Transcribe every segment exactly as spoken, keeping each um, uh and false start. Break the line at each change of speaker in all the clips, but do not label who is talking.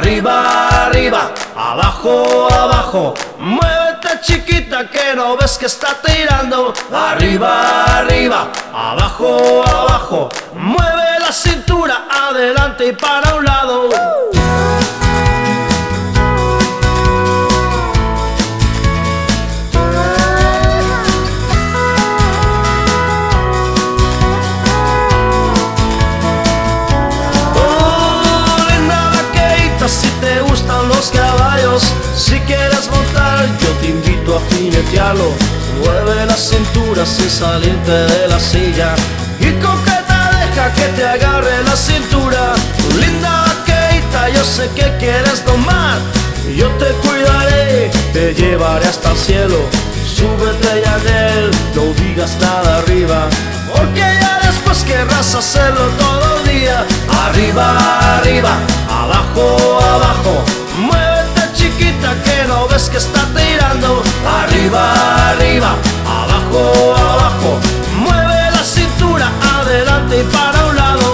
Arriba, arriba, abajo, abajo. Muévete chiquita que no ves que está tirando. Arriba, arriba, abajo, abajo. Mueve la cintura adelante y para un lado. Si te gustan los caballos, si quieres montar, yo te invito a jinetearlo. Mueve la cintura sin salirte de la silla y coqueta deja que te agarre la cintura. Linda vaqueita, yo sé que quieres tomar, yo te cuidaré, te llevaré hasta el cielo. Súbete ya en él, no digas nada arriba, porque ya después querrás hacerlo todo el día. Arriba, arriba, abajo, abajo. Muévete chiquita que no ves que está tirando. Arriba, arriba, abajo, abajo. Mueve la cintura adelante y para un lado.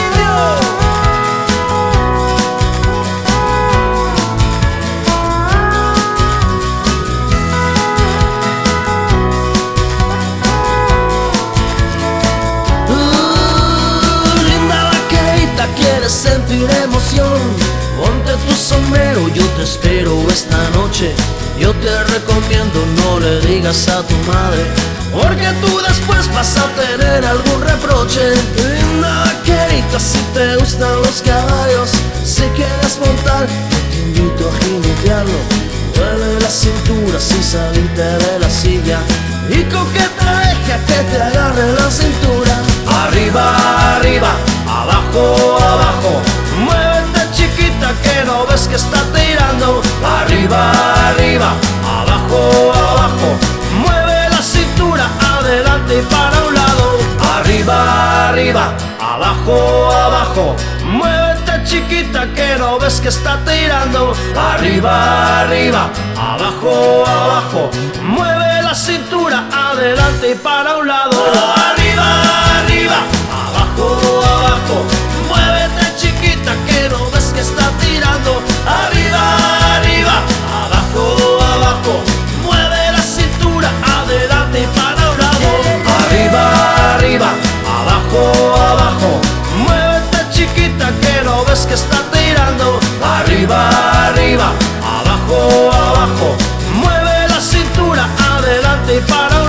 ¿Quieres sentir emoción? Ponte tu sombrero, yo te espero esta noche. Yo te recomiendo no le digas a tu madre, porque tú después vas a tener algún reproche. Linda vaquerita, si te gustan los caballos, si quieres montar, te invito a jinetearlo. Mueve la cintura sin salirte de la silla y coqueta deja que te agarre la cintura. Arriba, arriba, abajo, abajo. Muévete chiquita que no ves que está tirando. Arriba, arriba, abajo, abajo. Mueve la cintura adelante y para un lado. Arriba, arriba, abajo, abajo. Muévete chiquita que no ves que está tirando. Arriba, arriba, abajo, abajo. Mueve la cintura adelante y para un lado. Arriba, arriba, abajo, abajo. Muévete chiquita que no ves que está tirando. Arriba, arriba, abajo, abajo. Mueve la cintura adelante y para un lado. Arriba, arriba, abajo, abajo. Muévete chiquita que no ves que está tirando. Arriba, arriba, abajo, abajo. Mueve la cintura adelante y para un lado.